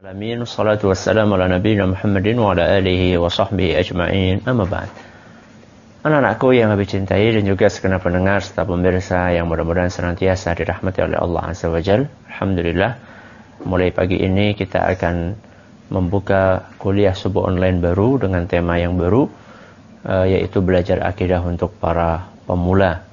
Alamin, salatu wassalamu ala nabiyina Muhammadin wa ala alihi wa sahbihi ajma'in, amma ba'd. Anak-anakku yang kami cintai dan juga segenap pendengar serta pemirsa yang mudah-mudahan senantiasa dirahmati oleh Allah Azza wa Jalla. Alhamdulillah, mulai pagi ini kita akan membuka kuliah subuh online baru dengan tema yang baru, yaitu belajar akidah untuk para pemula.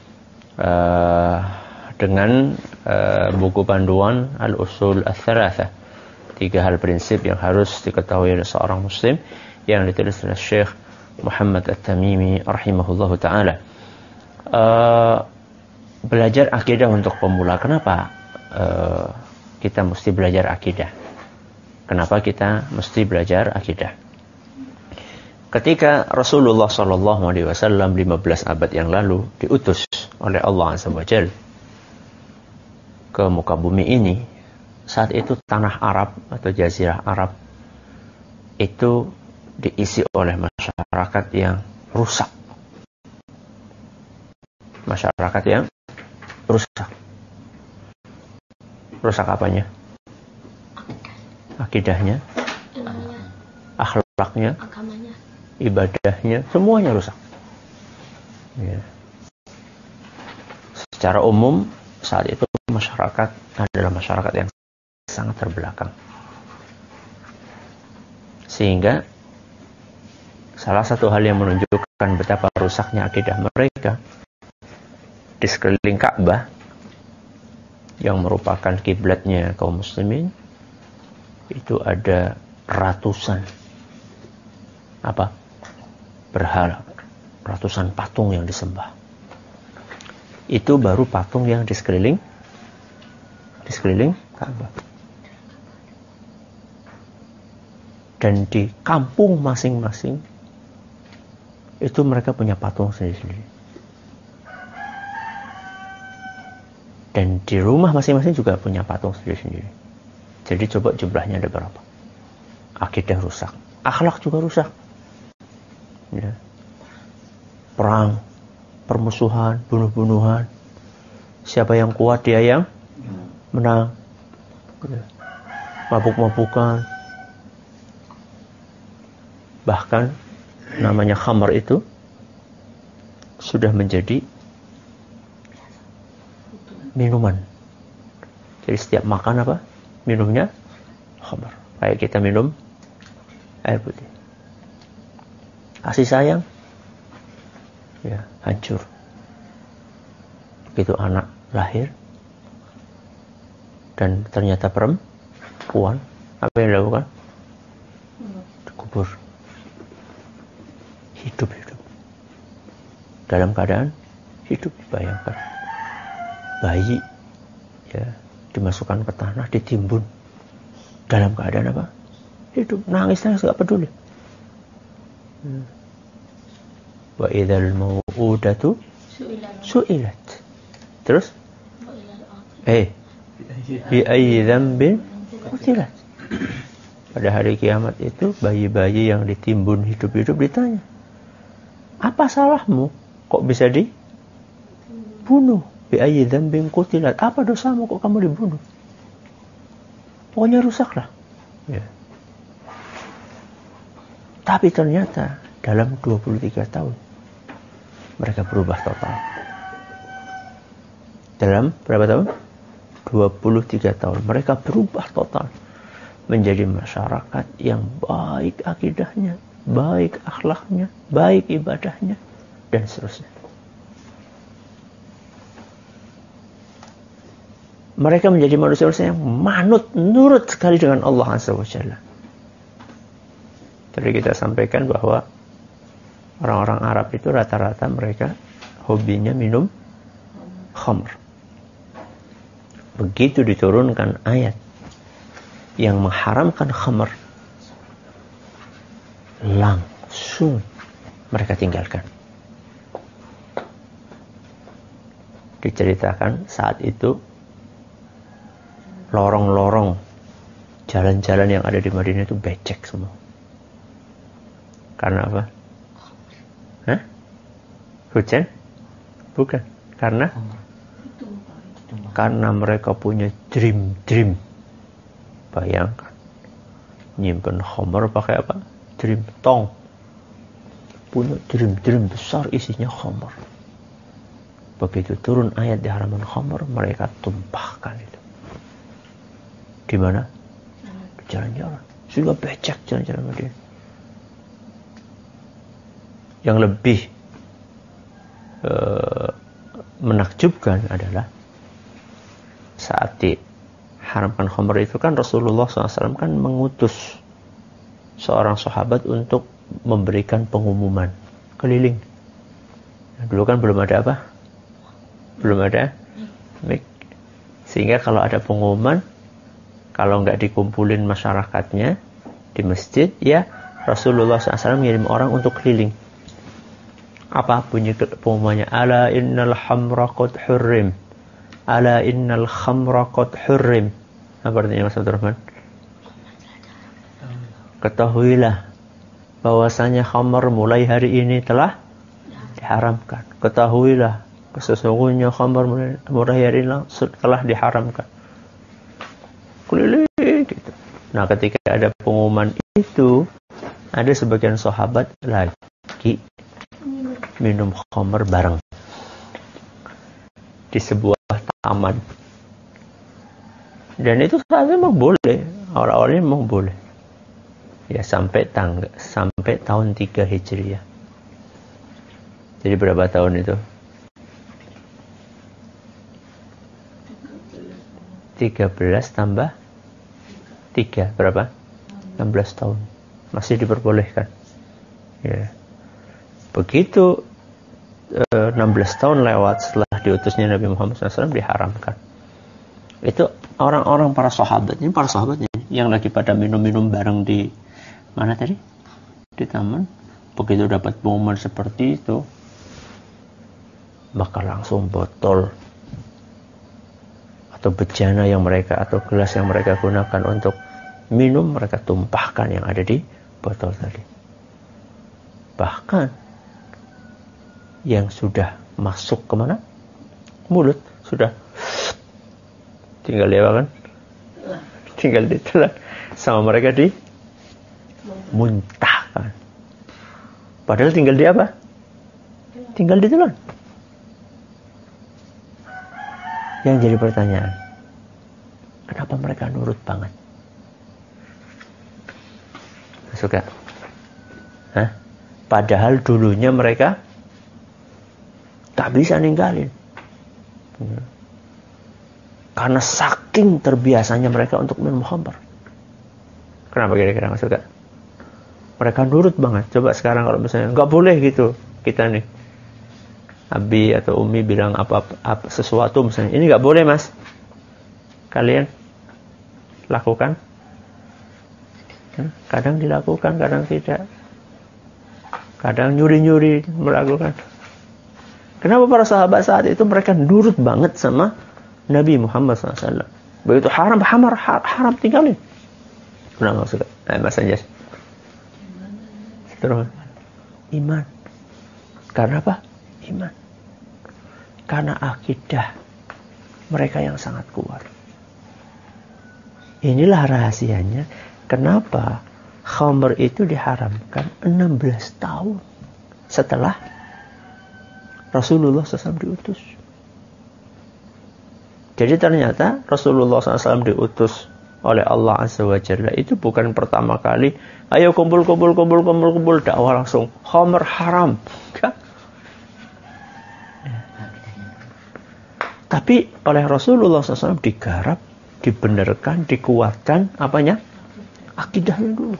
Dengan buku panduan Al-Usul Ats-Tsalatsah, 3 hal prinsip yang harus diketahui oleh seorang muslim, yang ditulis oleh Syekh Muhammad At-Tamimi rahimahullahu ta'ala. Belajar akidah untuk pemula. Kenapa kita mesti belajar akidah? Kenapa kita mesti belajar akidah? Ketika Rasulullah SAW 15 abad yang lalu diutus oleh Allah Azza wa Jalla ke muka bumi ini, saat itu tanah Arab atau Jazirah Arab itu diisi oleh masyarakat yang rusak. Masyarakat yang rusak. Rusak apanya? Akidahnya, akhlaknya, ibadahnya, semuanya rusak. Ya. Secara umum saat itu masyarakat adalah masyarakat yang sangat terbelakang. Sehingga salah satu hal yang menunjukkan betapa rusaknya akidah mereka, di sekeliling Ka'bah yang merupakan kiblatnya kaum muslimin, itu ada ratusan berhala, ratusan patung yang disembah. Itu baru patung yang di sekeliling Ka'bah. Dan di kampung masing-masing itu mereka punya patung sendiri-sendiri. Dan di rumah masing-masing juga punya patung sendiri-sendiri. Jadi coba jumlahnya ada berapa? Akidah rusak, akhlak juga rusak. Ya. Perang, permusuhan, bunuh-bunuhan. Siapa yang kuat dia yang menang. Ya. Mabuk-mabukan. Bahkan namanya khamar itu sudah menjadi minuman. Jadi setiap makan minumnya khamar. Kayak kita minum air putih. Kasih sayang, ya hancur. Begitu anak lahir dan ternyata perempuan, apa yang dilakukan? Dikubur. Hidup dalam keadaan hidup. Bayangkan bayi ya dimasukkan ke tanah, ditimbun dalam keadaan hidup, nangis gak peduli. Wa idzal mau'udatu su'ilat. Terus bi ayyi dzambin qutilat. Pada hari kiamat itu bayi-bayi yang ditimbun hidup-hidup ditanya, apa salahmu? Kok bisa dibunuh? Bi ayyi dzambin qutilat. Apa dosamu kok kamu dibunuh? Pokoknya rusaklah. Ya. Tapi ternyata dalam 23 tahun mereka berubah total. Dalam berapa tahun? 23 tahun mereka berubah total menjadi masyarakat yang baik akidahnya, baik akhlaknya, baik ibadahnya, dan seterusnya. Mereka menjadi manusia-manusia yang nurut sekali dengan Allah Azza wa Jalla. Tadi kita sampaikan bahwa orang-orang Arab itu rata-rata mereka hobinya minum khamr. Begitu diturunkan ayat yang mengharamkan khamr, langsung mereka tinggalkan. Diceritakan saat itu lorong-lorong jalan-jalan yang ada di Madinah itu becek semua. Karena apa? Hujan? Bukan. Karena mereka punya dream. Bayangkan Nyimpen khamar pakai apa? Drim tong. Punya drim besar isinya khamar. Begitu turun ayat diharamkan khamar, mereka tumpahkan itu. Di mana? Di jalan-jalan. Sehingga becek jalan-jalan Madinah. Yang lebih menakjubkan adalah saat diharamkan khamar itu kan Rasulullah SAW kan mengutus seorang sahabat untuk memberikan pengumuman keliling. Nah, dulu kan belum ada apa? Belum ada mic. Sehingga kalau ada pengumuman, kalau nggak dikumpulin masyarakatnya di masjid, ya Rasulullah SAW ngirim orang untuk keliling. Apa bunyi pengumumannya? Ala innal khamra qad hurrim. Ala innal khamra qad hurrim. Apa artinya Mas Abdul Rahman? Ketahuilah bahwasanya khamar mulai hari ini telah diharamkan. Ketahuilah sesungguhnya khamar mulai hari ini telah diharamkan. Keliling gitu. Nah, ketika ada pengumuman itu, ada sebagian sahabat lagi minum khamar bareng di sebuah taman. Dan itu saatnya memang boleh, awal-awalnya memang boleh. Ya sampai tahun 3 Hijriah. Jadi berapa tahun itu? 13 tambah 3 berapa? 16 tahun. Masih diperbolehkan. Ya. Begitu 16 tahun lewat setelah diutusnya Nabi Muhammad SAW diharamkan. Itu orang-orang para sahabat ini yang lagi pada minum-minum bareng di mana tadi? Di taman. Begitu dapat pengumuman seperti itu, maka langsung botol atau bejana yang mereka atau gelas yang mereka gunakan untuk minum mereka tumpahkan yang ada di botol tadi. Bahkan yang sudah masuk kemana? Mulut sudah tinggal kan? Tinggal ditelan sama mereka dimuntahkan. Padahal tinggal di apa? Tinggal ditelan. Yang jadi pertanyaan, kenapa mereka nurut banget? Suka? Hah? Padahal dulunya mereka tak bisa ninggalin. Karena saking terbiasanya mereka untuk minum khamar. Kenapa kira-kira nggak suka? Mereka nurut banget. Coba sekarang kalau misalnya nggak boleh gitu, kita nih Abi atau Umi bilang apa sesuatu misalnya, ini nggak boleh mas, kalian lakukan? Kadang dilakukan, kadang tidak. Kadang nyuri-nyuri melakukan. Kenapa para sahabat saat itu mereka nurut banget sama Nabi Muhammad SAW? Begitu haram tinggalin. Kenapa suka? Mas Anjas. Terus iman. Karena apa? Iman. Karena akidah mereka yang sangat kuat. Inilah rahasianya kenapa khamr itu diharamkan 16 tahun setelah Rasulullah SAW diutus. Jadi ternyata Rasulullah SAW diutus oleh Allah Azza wa Jalla itu bukan pertama kali, ayo kumpul dakwah langsung khamr haram. Enggak. Tapi oleh Rasulullah SAW digarap, dibenarkan, dikuatkan apanya? Akidahnya dulu.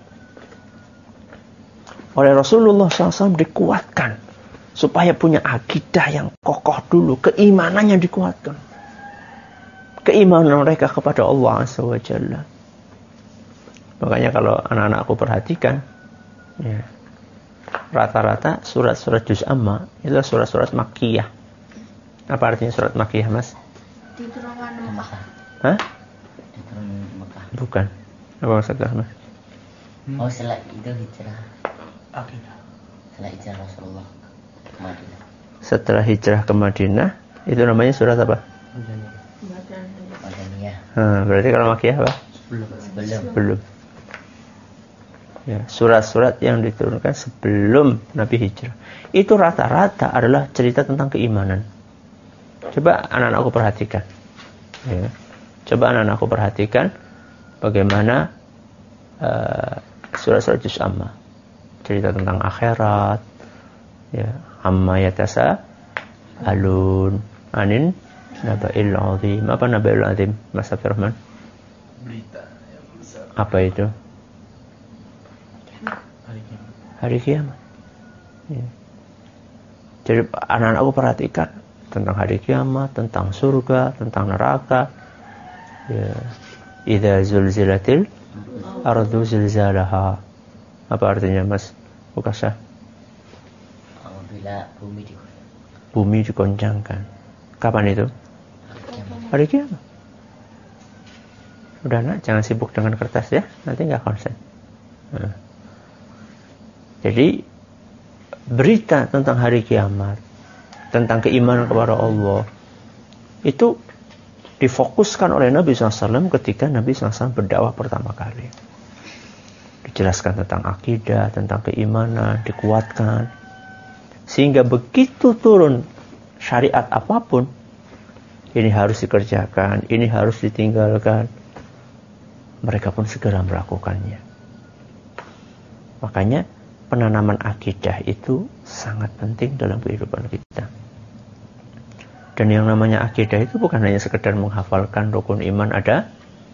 Oleh Rasulullah SAW dikuatkan supaya punya akidah yang kokoh dulu, keimanannya dikuatkan. Keimanan mereka kepada Allah Azza wa Jalla. Makanya kalau anak-anakku perhatikan, ya, rata-rata surat-surat juz amma itu surat-surat makkiyah. Apa artinya surat makkiyah, Mas? Di turungan Mekah. Hah? Di turun Mekah. Bukan. Apa maksudnya, Mas? Oh, setelah itu hijrah. Akidah. Setelah hijrah Rasulullah ke Madinah. Setelah hijrah ke Madinah, itu namanya surat apa? Madaniyah. Berarti kalau makkiyah apa? Sebelum. Belum. Ya, surat-surat yang diturunkan sebelum Nabi hijrah. Itu rata-rata adalah cerita tentang keimanan. Coba anak-anakku perhatikan. Ya. Coba anak-anakku perhatikan bagaimana surat-surat juz amma. Cerita tentang akhirat. Ya, amma yatasa alun anin naba'il azim. Apa naba'il azim, Mas Abdurrahman? Berita yang besar. Apa itu? Hari kiamat. Ya. Jadi anak-anakku perhatikan tentang hari kiamat, tentang surga, tentang neraka. Ya. Idza zulzilatil ardu zilzalaha. Apa artinya, Mas Ukasha? Apabila Bumi dikoncangkan. Kapan itu? Hari kiamat. Udah nak, jangan sibuk dengan kertas ya, nanti nggak konsen. Nah. Jadi berita tentang hari kiamat, tentang keimanan kepada Allah, itu difokuskan oleh Nabi SAW ketika Nabi SAW berdakwah pertama kali. Dijelaskan tentang akidah, tentang keimanan, dikuatkan. Sehingga begitu turun syariat apapun, ini harus dikerjakan, ini harus ditinggalkan, mereka pun segera melakukannya. Makanya penanaman akidah itu sangat penting dalam kehidupan kita. Dan yang namanya akidah itu bukan hanya sekedar menghafalkan rukun iman ada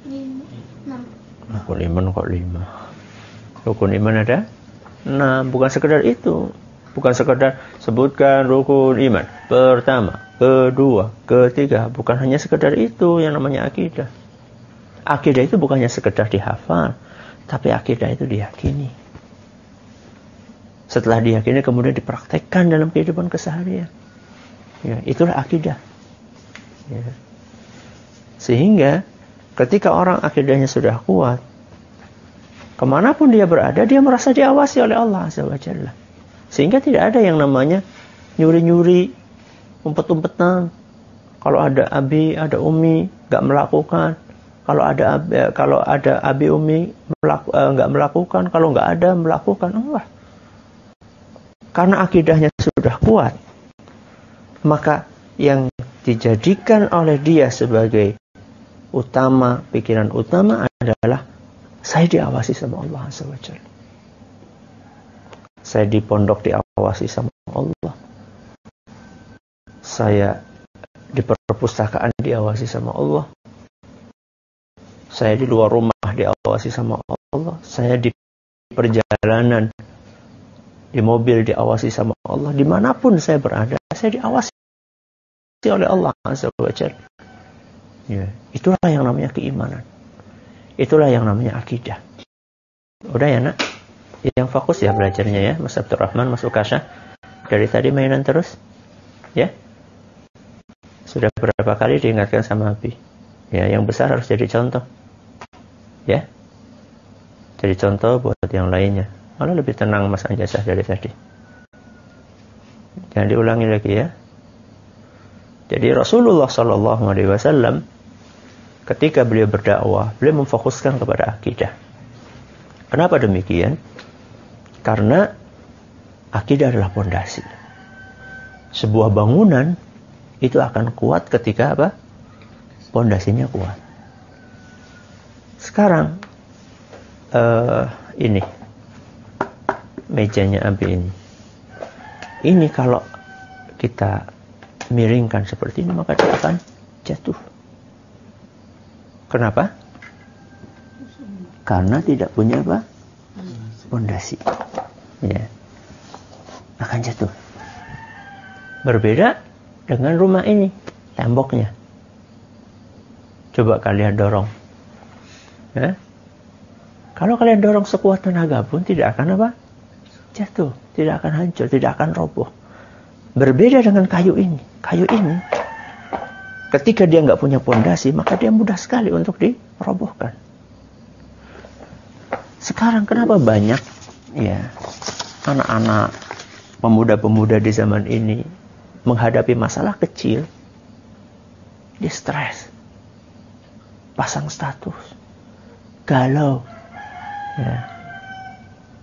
6. Rukun iman kok 5. Rukun iman ada 6. Bukan sekedar itu. Bukan sekedar sebutkan rukun iman pertama, kedua, ketiga. Bukan hanya sekedar itu yang namanya akidah. Akidah itu bukan hanya sekedar dihafal, tapi akidah itu diyakini. Setelah diyakini kemudian dipraktekkan dalam kehidupan keseharian. Ya, itulah akidah. Ya. Sehingga ketika orang akidahnya sudah kuat, kemanapun dia berada, dia merasa diawasi oleh Allah Azza wa Jalla. Sehingga tidak ada yang namanya nyuri-nyuri, umpet-umpetan. Kalau ada abi, ada umi, nggak melakukan. Kalau ada abi, umi nggak melakukan. Kalau nggak ada melakukan, enggak. Karena akidahnya sudah kuat, maka yang dijadikan oleh dia sebagai utama, pikiran utama adalah saya diawasi sama Allah Azza wa Jalla. Saya di pondok diawasi sama Allah. Saya di perpustakaan diawasi sama Allah. Saya di luar rumah diawasi sama Allah. Saya di perjalanan, di mobil diawasi sama Allah. Dimanapun saya berada, saya diawasi oleh Allah Azza wa Jalla. Ya, itulah yang namanya keimanan. Itulah yang namanya akidah. Udah ya nak? Yang fokus ya belajarnya ya, Mas Abdurrahman, Mas Ukasha. Dari tadi mainan terus, ya. Sudah berapa kali diingatkan sama Abi. Ya, yang besar harus jadi contoh. Ya. Jadi contoh buat yang lainnya. Malah lebih tenang Mas Anjasah dari tadi. Jangan diulangi lagi ya. Jadi Rasulullah SAW ketika beliau berdakwah, beliau memfokuskan kepada akidah. Kenapa demikian? Karena akidah adalah pondasi. Sebuah bangunan itu akan kuat ketika apa? Pondasinya kuat. Sekarang ini mejanya Abi ini. Ini kalau kita miringkan seperti ini maka dia akan jatuh. Kenapa? Karena tidak punya apa? Pondasi. Ya. Akan jatuh. Berbeda dengan rumah ini, temboknya. Coba kalian dorong. Ya. Kalau kalian dorong sekuat tenaga pun tidak akan apa? Jatuh, tidak akan hancur, tidak akan roboh. Berbeda dengan kayu ini. Kayu ini, ketika dia nggak punya pondasi, maka dia mudah sekali untuk dirobohkan. Sekarang kenapa banyak ya anak-anak, pemuda-pemuda di zaman ini menghadapi masalah kecil, dia stres, pasang status, galau, ya.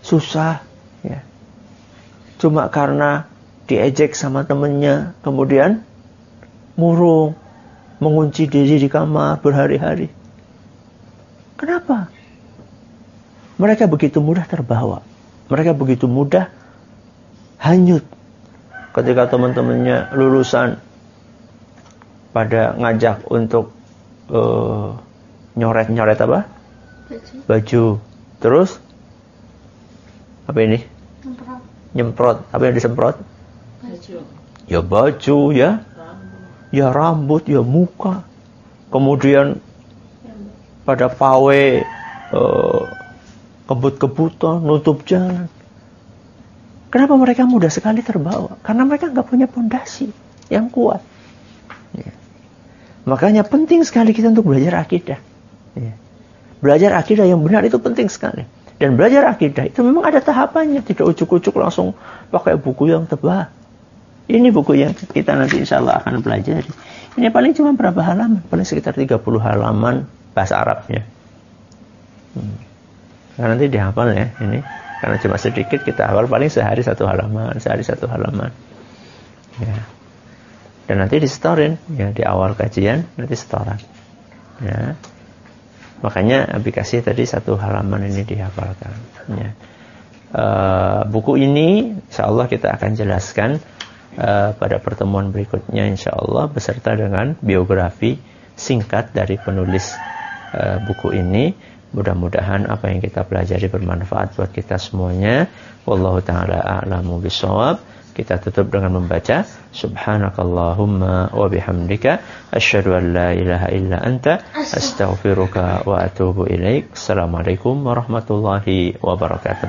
susah, ya. Cuma karena diejek sama temennya, kemudian murung, mengunci diri di kamar berhari-hari. Kenapa? Mereka begitu mudah terbawa. Mereka begitu mudah hanyut. Ketika teman-temannya lulusan pada ngajak untuk nyoret-nyoret apa? Baju. Terus apa ini? Nyemprot. Apa yang disemprot? Baju. Ya baju, ya. Ya rambut, ya muka. Kemudian pada pawe kebut-kebutan, nutup jalan. Kenapa mereka mudah sekali terbawa? Karena mereka nggak punya pondasi yang kuat. Ya. Makanya penting sekali kita untuk belajar akidah. Ya. Belajar akidah yang benar itu penting sekali. Dan belajar akidah itu memang ada tahapannya. Tidak ujuk-ujuk langsung pakai buku yang tebal. Ini buku yang kita nanti insya Allah akan pelajari. Ini paling cuma berapa halaman? Paling sekitar 30 halaman bahasa Arabnya. Nah, nanti dihafal ya ini. Karena cuma sedikit kita hafal, paling sehari 1 halaman. Ya. Dan nanti disetorin. Ya, di awal kajian nanti setoran. Ya. Makanya aplikasi tadi 1 halaman ini dihafalkan. Ya. Buku ini insyaallah kita akan jelaskan pada pertemuan berikutnya insyaallah beserta dengan biografi singkat dari penulis buku ini. Mudah-mudahan apa yang kita pelajari bermanfaat buat kita semuanya. Wallahu ta'ala a'lamu bishawab. Kita tutup dengan membaca Subhanakallahumma wa bihamdika asyhadu an la ilaha illa anta astaghfiruka wa atubu ilaik. Assalamualaikum warahmatullahi wabarakatuh.